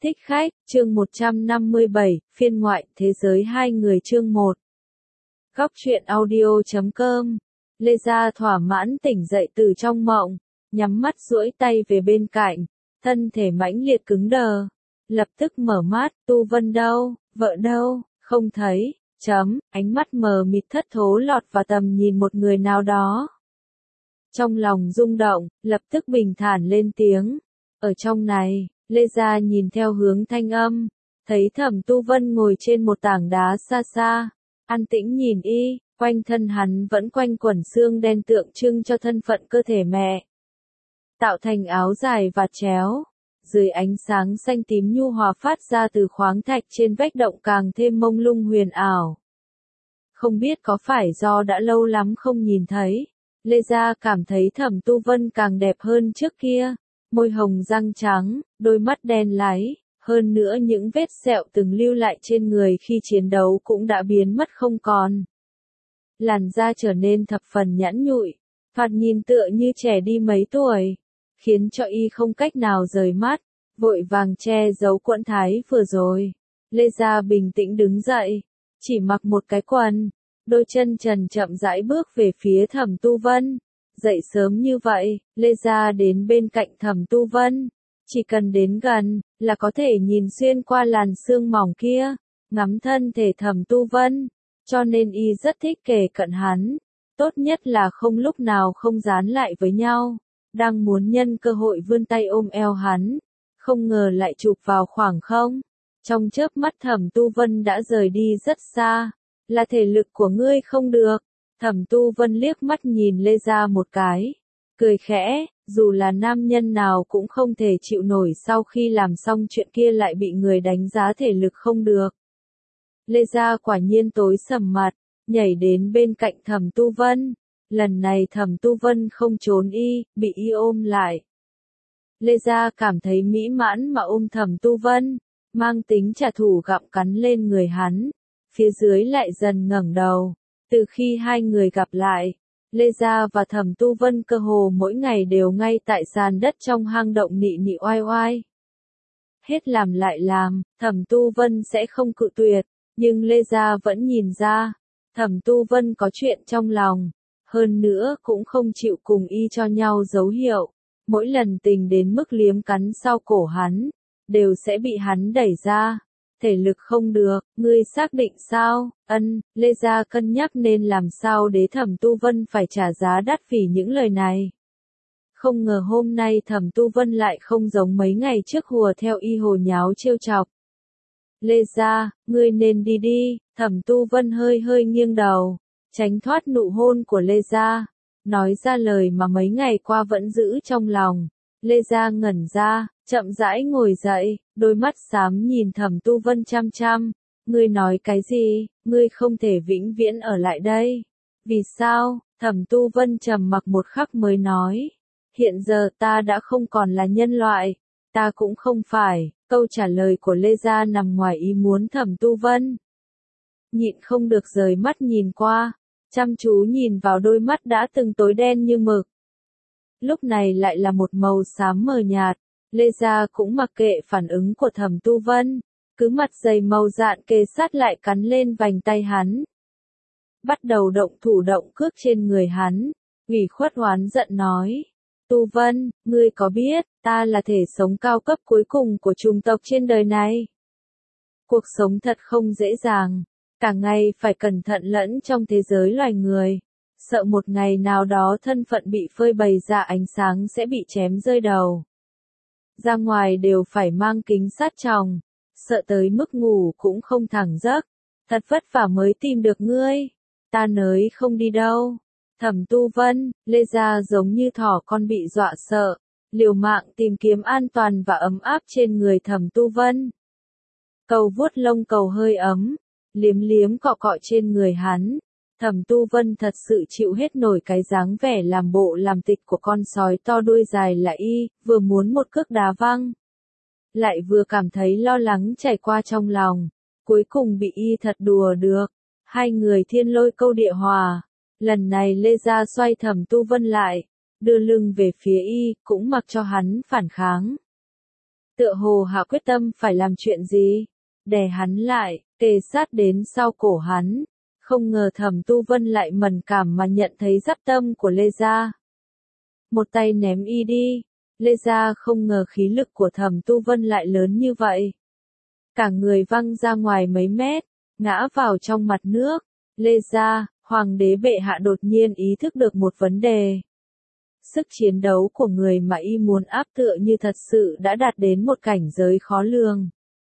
Thích khách, chương 157, phiên ngoại, thế giới hai người chương 1. Góc truyện audio.com. Lê Gia thỏa mãn tỉnh dậy từ trong mộng, nhắm mắt duỗi tay về bên cạnh, thân thể mãnh liệt cứng đờ. Lập tức mở mắt, Tu Vân đâu, vợ đâu, không thấy, ánh mắt mờ mịt thất thố lọt vào tầm nhìn một người nào đó. Trong lòng rung động, lập tức bình thản lên tiếng, ở trong này. Lê Gia nhìn theo hướng thanh âm, thấy Thẩm Tu Vân ngồi trên một tảng đá xa xa, an tĩnh nhìn y, quanh thân hắn vẫn quanh quẩn xương đen tượng trưng cho thân phận cơ thể mẹ. Tạo thành áo dài và chéo, dưới ánh sáng xanh tím nhu hòa phát ra từ khoáng thạch trên vách động càng thêm mông lung huyền ảo. Không biết có phải do đã lâu lắm không nhìn thấy, Lê Gia cảm thấy Thẩm Tu Vân càng đẹp hơn trước kia. Môi hồng răng trắng, đôi mắt đen láy, hơn nữa những vết sẹo từng lưu lại trên người khi chiến đấu cũng đã biến mất không còn. Làn da trở nên thập phần nhẵn nhụi, thoạt nhìn tựa như trẻ đi mấy tuổi, khiến cho y không cách nào rời mắt, vội vàng che giấu quẫn thái vừa rồi. Lê Gia bình tĩnh đứng dậy, chỉ mặc một cái quần, đôi chân trần chậm rãi bước về phía Thẩm Tu Vân. Dậy sớm như vậy, Lê Gia đến bên cạnh Thẩm Tu Vân, chỉ cần đến gần, là có thể nhìn xuyên qua làn sương mỏng kia, ngắm thân thể Thẩm Tu Vân, cho nên y rất thích kề cận hắn, tốt nhất là không lúc nào không dán lại với nhau, đang muốn nhân cơ hội vươn tay ôm eo hắn, không ngờ lại chụp vào khoảng không, trong chớp mắt Thẩm Tu Vân đã rời đi rất xa, là thể lực của ngươi không được. Thẩm Tu Vân liếc mắt nhìn Lê Gia một cái, cười khẽ, dù là nam nhân nào cũng không thể chịu nổi sau khi làm xong chuyện kia lại bị người đánh giá thể lực không được. Lê Gia quả nhiên tối sầm mặt, nhảy đến bên cạnh Thẩm Tu Vân, lần này Thẩm Tu Vân không trốn y, bị y ôm lại. Lê Gia cảm thấy mỹ mãn mà ôm Thẩm Tu Vân, mang tính trả thù gặm cắn lên người hắn, phía dưới lại dần ngẩng đầu. Từ khi hai người gặp lại, Lê Gia và Thẩm Tu Vân cơ hồ mỗi ngày đều ngay tại sàn đất trong hang động nị nị oai oai. Hết làm lại làm, Thẩm Tu Vân sẽ không cự tuyệt, nhưng Lê Gia vẫn nhìn ra, Thẩm Tu Vân có chuyện trong lòng, hơn nữa cũng không chịu cùng y cho nhau dấu hiệu, mỗi lần tình đến mức liếm cắn sau cổ hắn, đều sẽ bị hắn đẩy ra. Thể lực không được, ngươi xác định sao? Lê Gia cân nhắc nên làm sao để Thẩm Tu Vân phải trả giá đắt vì những lời này. Không ngờ hôm nay Thẩm Tu Vân lại không giống mấy ngày trước hùa theo y hồ nháo trêu chọc. Lê Gia, ngươi nên đi đi, Thẩm Tu Vân hơi nghiêng đầu, tránh thoát nụ hôn của Lê Gia, nói ra lời mà mấy ngày qua vẫn giữ trong lòng. Lê Gia ngẩn ra, chậm rãi ngồi dậy, đôi mắt xám nhìn Thẩm Tu Vân chăm chăm. Ngươi nói cái gì, ngươi không thể vĩnh viễn ở lại đây. Vì sao? Thẩm Tu Vân trầm mặc một khắc mới nói. Hiện giờ ta đã không còn là nhân loại, ta cũng không phải. Câu trả lời của Lê Gia nằm ngoài ý muốn Thẩm Tu Vân. Nhịn không được rời mắt nhìn qua, chăm chú nhìn vào đôi mắt đã từng tối đen như mực. Lúc này lại là một màu xám mờ nhạt, Lê Gia cũng mặc kệ phản ứng của Thẩm Tu Vân, cứ mặt dày màu dạn kề sát lại cắn lên vành tay hắn. Bắt đầu động thủ động cước trên người hắn, ủy khuất oán giận nói, Tu Vân, ngươi có biết, ta là thể sống cao cấp cuối cùng của chủng tộc trên đời này. Cuộc sống thật không dễ dàng, cả ngày phải cẩn thận lẫn trong thế giới loài người. Sợ một ngày nào đó thân phận bị phơi bày ra ánh sáng sẽ bị chém rơi đầu. Ra ngoài đều phải mang kính sát tròng, sợ tới mức ngủ cũng không thẳng giấc. Thật vất vả mới tìm được ngươi, ta nới không đi đâu. Thẩm Tu Vân, Lê Gia giống như thỏ con bị dọa sợ, liều mạng tìm kiếm an toàn và ấm áp trên người Thẩm Tu Vân. Cầu vuốt lông cầu hơi ấm, liếm cọ cọ trên người hắn. Thẩm Tu Vân thật sự chịu hết nổi cái dáng vẻ làm bộ làm tịch của con sói to đuôi dài là y, vừa muốn một cước đá văng, lại vừa cảm thấy lo lắng chảy qua trong lòng, cuối cùng bị y thật đùa được. Hai người thiên lôi câu địa hòa, lần này Lê Gia xoay Thẩm Tu Vân lại, đưa lưng về phía y, cũng mặc cho hắn phản kháng. tựa hồ hạ quyết tâm phải làm chuyện gì. Đè hắn lại, kề sát đến sau cổ hắn. Không ngờ Thẩm Tu Vân lại mẫn cảm mà nhận thấy giáp tâm của Lê Gia. Một tay ném y đi. Lê Gia không ngờ khí lực của Thẩm Tu Vân lại lớn như vậy. Cả người văng ra ngoài mấy mét, ngã vào trong mặt nước. Lê Gia, Hoàng đế bệ hạ đột nhiên ý thức được một vấn đề. Sức chiến đấu của người mà y muốn áp tựa như thật sự đã đạt đến một cảnh giới khó lường.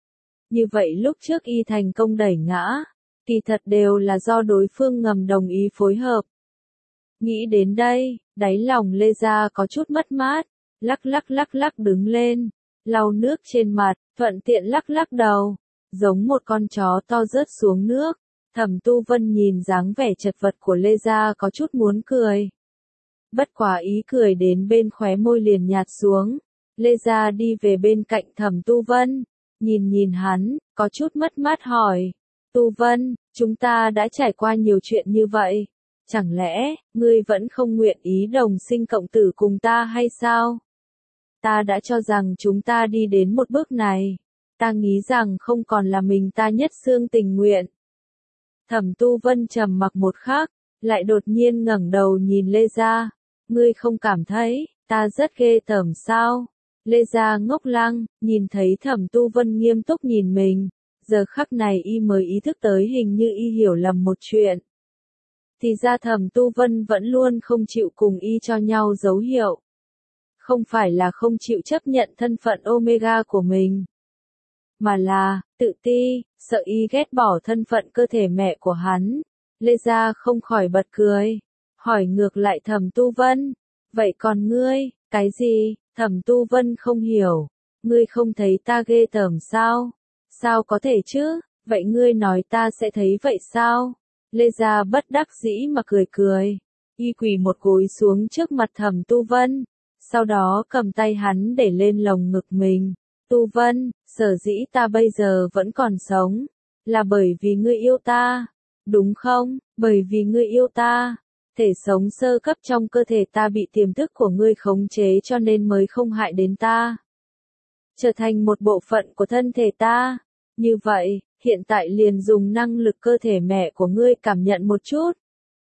Như vậy lúc trước y thành công đẩy ngã, kỳ thật đều là do đối phương ngầm đồng ý phối hợp. Nghĩ đến đây, đáy lòng Lê Gia có chút mất mát, lắc lắc đứng lên, lau nước trên mặt, thuận tiện lắc đầu, giống một con chó to rớt xuống nước. Thẩm Tu Vân nhìn dáng vẻ chật vật của Lê Gia có chút muốn cười. Bất quá ý cười đến bên khóe môi liền nhạt xuống. Lê Gia đi về bên cạnh Thẩm Tu Vân, nhìn hắn, có chút mất mát hỏi. Tu Vân, chúng ta đã trải qua nhiều chuyện như vậy. Chẳng lẽ, ngươi vẫn không nguyện ý đồng sinh cộng tử cùng ta hay sao? Ta đã cho rằng chúng ta đi đến một bước này. Ta nghĩ rằng không còn là mình ta nhất xương tình nguyện. Thẩm Tu Vân trầm mặc một khắc, lại đột nhiên ngẩng đầu nhìn Lê Gia. Ngươi không cảm thấy, ta rất ghê tởm sao? Lê Gia ngốc lăng, nhìn thấy Thẩm Tu Vân nghiêm túc nhìn mình. Giờ khắc này y mới ý thức tới hình như y hiểu lầm một chuyện. Thì ra Thẩm Tu Vân vẫn luôn không chịu cùng y cho nhau dấu hiệu. Không phải là không chịu chấp nhận thân phận Omega của mình. Mà là, tự ti, sợ y ghét bỏ thân phận cơ thể mẹ của hắn. Lê Gia không khỏi bật cười. Hỏi ngược lại Thẩm Tu Vân. Vậy còn ngươi, cái gì? Thẩm Tu Vân không hiểu. Ngươi không thấy ta ghê tởm sao? Sao có thể chứ? Vậy ngươi nói ta sẽ thấy vậy sao? Lê Gia bất đắc dĩ mà cười. Y quỳ một gối xuống trước mặt Thẩm Tu Vân. Sau đó cầm tay hắn để lên lồng ngực mình. Tu Vân, sở dĩ ta bây giờ vẫn còn sống. Là bởi vì ngươi yêu ta. Đúng không? Bởi vì ngươi yêu ta. Thể sống sơ cấp trong cơ thể ta bị tiềm thức của ngươi khống chế cho nên mới không hại đến ta. Trở thành một bộ phận của thân thể ta. Như vậy, hiện tại liền dùng năng lực cơ thể mẹ của ngươi cảm nhận một chút.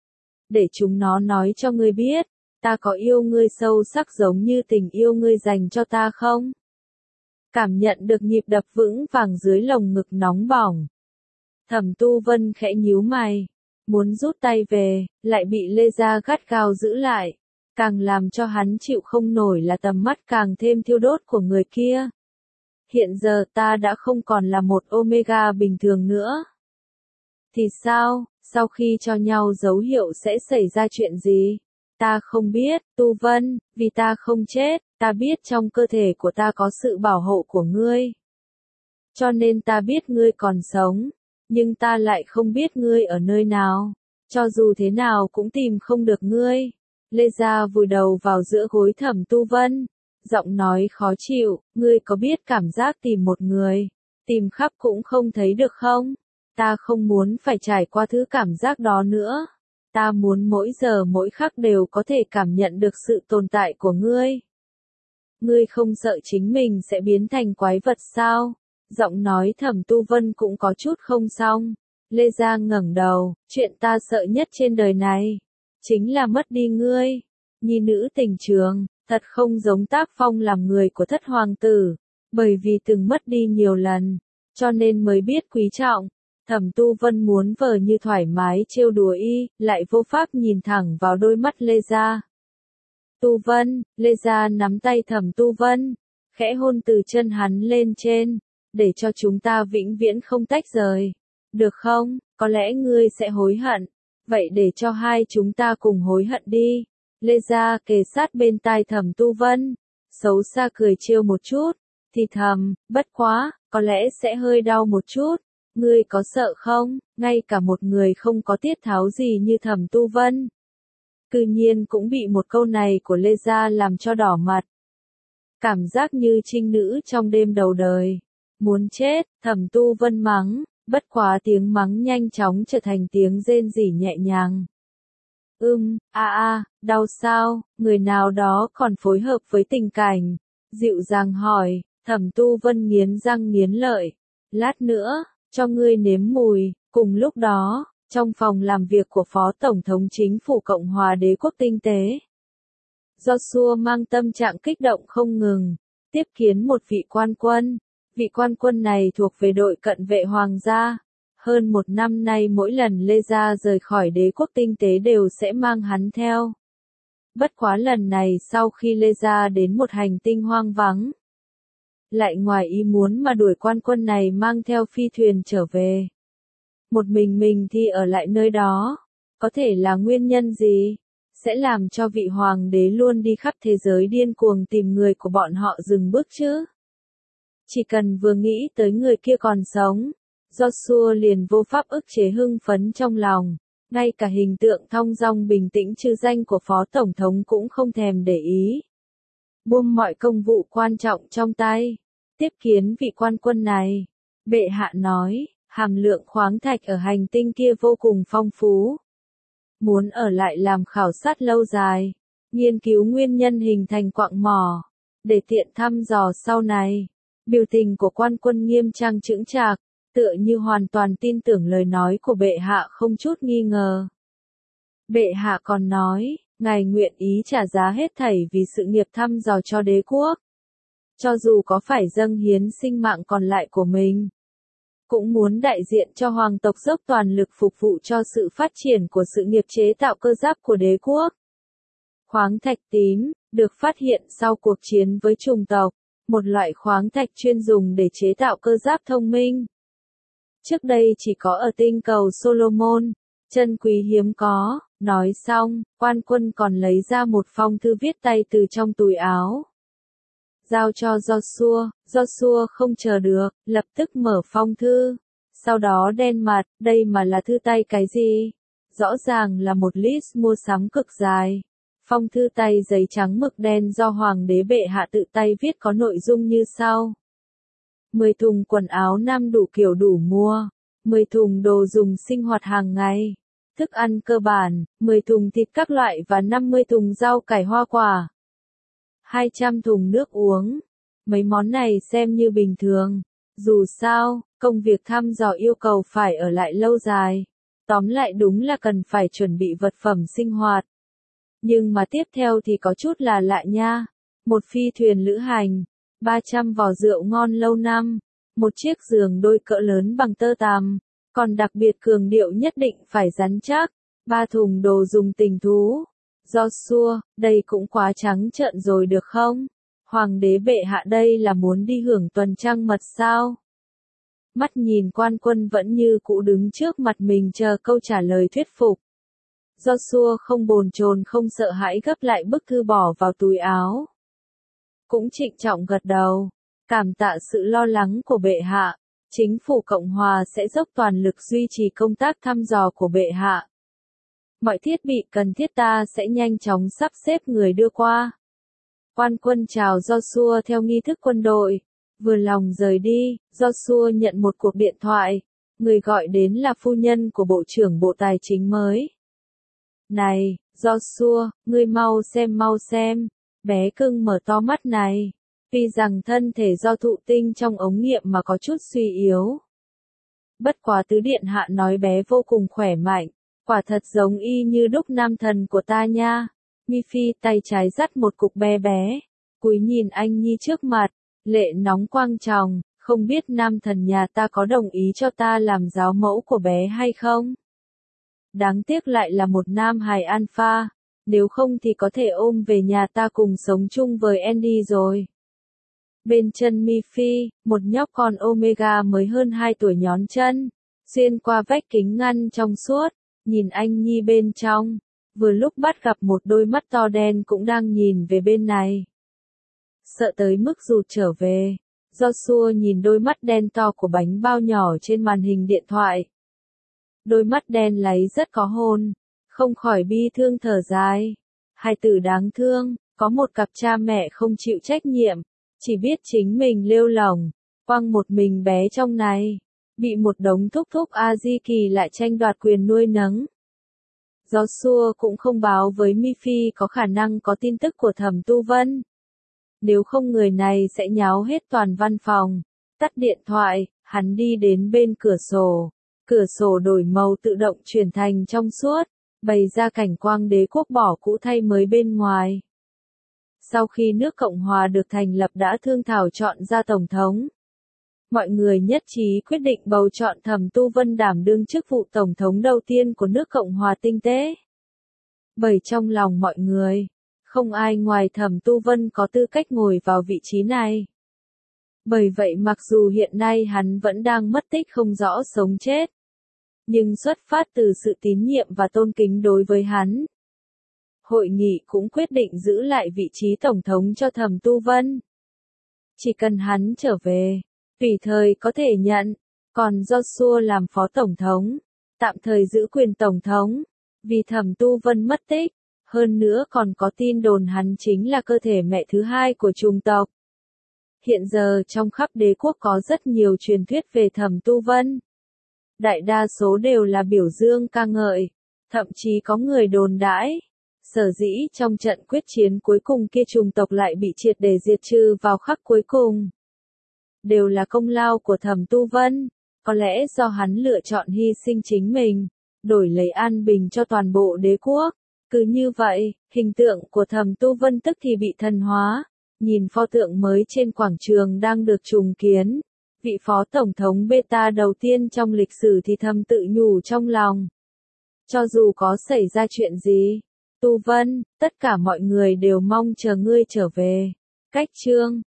Để chúng nó nói cho ngươi biết, ta có yêu ngươi sâu sắc giống như tình yêu ngươi dành cho ta không? Cảm nhận được nhịp đập vững vàng dưới lồng ngực nóng bỏng. Thẩm Tu Vân khẽ nhíu mày, muốn rút tay về, lại bị Lê Gia gắt gao giữ lại. Càng làm cho hắn chịu không nổi là tầm mắt càng thêm thiêu đốt của người kia. Hiện giờ ta đã không còn là một Omega bình thường nữa. Thì sao, sau khi cho nhau dấu hiệu sẽ xảy ra chuyện gì? Ta không biết, Tu Vân, vì ta không chết, ta biết trong cơ thể của ta có sự bảo hộ của ngươi. Cho nên ta biết ngươi còn sống, nhưng ta lại không biết ngươi ở nơi nào. Cho dù thế nào cũng tìm không được ngươi. Lê Gia vùi đầu vào giữa gối Thẩm Tu Vân. Giọng nói khó chịu, ngươi có biết cảm giác tìm một người, tìm khắp cũng không thấy được không? Ta không muốn phải trải qua thứ cảm giác đó nữa. Ta muốn mỗi giờ mỗi khắc đều có thể cảm nhận được sự tồn tại của ngươi. Ngươi không sợ chính mình sẽ biến thành quái vật sao? Giọng nói Thẩm Tu Vân cũng có chút không xong. Lê Gia ngẩng đầu, chuyện ta sợ nhất trên đời này, chính là mất đi ngươi. Nhi nữ tình trường, thật không giống tác phong làm người của thất hoàng tử, bởi vì từng mất đi nhiều lần, cho nên mới biết quý trọng. Thẩm Tu Vân muốn vờ như thoải mái trêu đùa y, lại vô pháp nhìn thẳng vào đôi mắt Lê Gia. Tu Vân, Lê Gia nắm tay Thẩm Tu Vân, khẽ hôn từ chân hắn lên trên, để cho chúng ta vĩnh viễn không tách rời. Được không? Có lẽ ngươi sẽ hối hận. Vậy để cho hai chúng ta cùng hối hận đi. Lê Gia kề sát bên tai Thẩm Tu Vân, xấu xa cười trêu một chút, thì thầm, bất quá, có lẽ sẽ hơi đau một chút. Ngươi có sợ không? Ngay cả một người không có tiết tháo gì như Thẩm Tu Vân, cư nhiên cũng bị một câu này của Lê Gia làm cho đỏ mặt. Cảm giác như trinh nữ trong đêm đầu đời. Muốn chết, Thẩm Tu Vân mắng, bất quá tiếng mắng nhanh chóng trở thành tiếng rên rỉ nhẹ nhàng. Đau sao? Người nào đó còn phối hợp với tình cảnh. Dịu dàng hỏi, Thẩm Tu Vân nghiến răng nghiến lợi. Lát nữa, cho ngươi nếm mùi. Cùng lúc đó, trong phòng làm việc của Phó Tổng thống Chính phủ Cộng hòa Đế quốc Tinh tế, Joshua mang tâm trạng kích động không ngừng, tiếp kiến một vị quan quân. Vị quan quân này thuộc về đội cận vệ hoàng gia. Hơn một năm nay mỗi lần Lê Gia rời khỏi Đế quốc Tinh tế đều sẽ mang hắn theo. Bất quá lần này sau khi Lê Gia đến một hành tinh hoang vắng, lại ngoài ý muốn mà đuổi quan quân này mang theo phi thuyền trở về. Một mình thì ở lại nơi đó, có thể là nguyên nhân gì? Sẽ làm cho vị hoàng đế luôn đi khắp thế giới điên cuồng tìm người của bọn họ dừng bước chứ? Chỉ cần vừa nghĩ tới người kia còn sống, Joshua liền vô pháp ức chế hưng phấn trong lòng, ngay cả hình tượng thong dong bình tĩnh chư danh của Phó Tổng thống cũng không thèm để ý. Buông mọi công vụ quan trọng trong tay, tiếp kiến vị quan quân này. Bệ hạ nói, hàm lượng khoáng thạch ở hành tinh kia vô cùng phong phú. Muốn ở lại làm khảo sát lâu dài, nghiên cứu nguyên nhân hình thành quặng mỏ, để tiện thăm dò sau này. Biểu tình của quan quân nghiêm trang chững chạc, tựa như hoàn toàn tin tưởng lời nói của bệ hạ không chút nghi ngờ. Bệ hạ còn nói, ngài nguyện ý trả giá hết thảy vì sự nghiệp thăm dò cho đế quốc. Cho dù có phải dâng hiến sinh mạng còn lại của mình, cũng muốn đại diện cho hoàng tộc dốc toàn lực phục vụ cho sự phát triển của sự nghiệp chế tạo cơ giáp của đế quốc. Khoáng thạch tím, được phát hiện sau cuộc chiến với chủng tộc, một loại khoáng thạch chuyên dùng để chế tạo cơ giáp thông minh. Trước đây chỉ có ở tinh cầu Solomon, chân quý hiếm có. Nói xong, quan quân còn lấy ra một phong thư viết tay từ trong túi áo. Giao cho Joshua không chờ được, lập tức mở phong thư. Sau đó đen mặt, đây mà là thư tay cái gì? Rõ ràng là một list mua sắm cực dài. Phong thư tay giấy trắng mực đen do Hoàng đế bệ hạ tự tay viết có nội dung như sau. 10 thùng quần áo nam đủ kiểu đủ mua. 10 thùng đồ dùng sinh hoạt hàng ngày. Thức ăn cơ bản, 10 thùng thịt các loại và 50 thùng rau cải hoa quả. 200 thùng nước uống. Mấy món này xem như bình thường. Dù sao, công việc thăm dò yêu cầu phải ở lại lâu dài. Tóm lại đúng là cần phải chuẩn bị vật phẩm sinh hoạt. Nhưng mà tiếp theo thì có chút là lạ nha. Một phi thuyền lữ hành, 300 vò rượu ngon lâu năm, một chiếc giường đôi cỡ lớn bằng tơ tằm, còn đặc biệt cường điệu nhất định phải rắn chắc, 3 thùng đồ dùng tình thú. Joshua, đây cũng quá trắng trợn rồi được không? Hoàng đế bệ hạ đây là muốn đi hưởng tuần trăng mật sao? Mắt nhìn quan quân vẫn như cũ đứng trước mặt mình chờ câu trả lời thuyết phục. Joshua không bồn chồn không sợ hãi gấp lại bức thư bỏ vào túi áo. Cũng trịnh trọng gật đầu, cảm tạ sự lo lắng của bệ hạ, chính phủ Cộng hòa sẽ dốc toàn lực duy trì công tác thăm dò của bệ hạ. Mọi thiết bị cần thiết ta sẽ nhanh chóng sắp xếp người đưa qua. Quan quân chào Joshua theo nghi thức quân đội. Vừa lòng rời đi, Joshua nhận một cuộc điện thoại. Người gọi đến là phu nhân của Bộ trưởng Bộ Tài chính mới. Này, Joshua, ngươi mau xem. Bé cưng mở to mắt này. Tuy rằng thân thể do thụ tinh trong ống nghiệm mà có chút suy yếu. Bất quá tứ điện hạ nói bé vô cùng khỏe mạnh. Quả thật giống y như đúc nam thần của ta nha. Miffy tay trái dắt một cục bé bé. Cúi nhìn anh nhi trước mặt. Lệ nóng quang tròng. Không biết nam thần nhà ta có đồng ý cho ta làm giáo mẫu của bé hay không? Đáng tiếc lại là một nam hài alpha. Nếu không thì có thể ôm về nhà ta cùng sống chung với Andy rồi. Bên chân Miffy, một nhóc con Omega mới hơn 2 tuổi nhón chân. Xuyên qua vách kính ngăn trong suốt. Nhìn anh nhi bên trong. Vừa lúc bắt gặp một đôi mắt to đen cũng đang nhìn về bên này. Sợ tới mức rụt trở về. Joshua nhìn đôi mắt đen to của bánh bao nhỏ trên màn hình điện thoại. Đôi mắt đen láy rất có hồn. Không khỏi bi thương thở dài. Hai tử đáng thương, có một cặp cha mẹ không chịu trách nhiệm. Chỉ biết chính mình lêu lỏng. Quăng một mình bé trong này. Bị một đống thúc thúc A-di kỳ lại tranh đoạt quyền nuôi nấng. Joshua cũng không báo với Miffy có khả năng có tin tức của Thẩm Tu Vân. nếu không người này sẽ nháo hết toàn văn phòng. Tắt điện thoại, hắn đi đến bên cửa sổ đổi màu tự động chuyển thành trong suốt, bày ra cảnh quang đế quốc bỏ cũ thay mới bên ngoài. Sau khi nước Cộng hòa được thành lập đã thương thảo chọn ra tổng thống, mọi người nhất trí quyết định bầu chọn Thẩm Tu Vân đảm đương chức vụ tổng thống đầu tiên của nước Cộng hòa tinh tế. Bởi trong lòng mọi người, không ai ngoài Thẩm Tu Vân có tư cách ngồi vào vị trí này. Bởi vậy mặc dù hiện nay hắn vẫn đang mất tích không rõ sống chết, nhưng xuất phát từ sự tín nhiệm và tôn kính đối với hắn, hội nghị cũng quyết định giữ lại vị trí tổng thống cho Thẩm Tu Vân. Chỉ cần hắn trở về, tùy thời có thể nhận, còn Joshua làm phó tổng thống, tạm thời giữ quyền tổng thống, vì Thẩm Tu Vân mất tích, hơn nữa còn có tin đồn hắn chính là cơ thể mẹ thứ hai của chủng tộc. Hiện giờ trong khắp đế quốc có rất nhiều truyền thuyết về Thẩm Tu Vân. Đại đa số đều là biểu dương ca ngợi, thậm chí có người đồn đãi. Sở dĩ trong trận quyết chiến cuối cùng kia chủng tộc lại bị triệt để diệt trừ vào khắc cuối cùng. Đều là công lao của Thẩm Tu Vân, có lẽ do hắn lựa chọn hy sinh chính mình, đổi lấy an bình cho toàn bộ đế quốc. Cứ như vậy, hình tượng của Thẩm Tu Vân tức thì bị thần hóa. Nhìn pho tượng mới trên quảng trường đang được trùng kiến, vị phó tổng thống beta đầu tiên trong lịch sử thì thầm tự nhủ trong lòng. Cho dù có xảy ra chuyện gì, Tu Vân, tất cả mọi người đều mong chờ ngươi trở về. Cách chương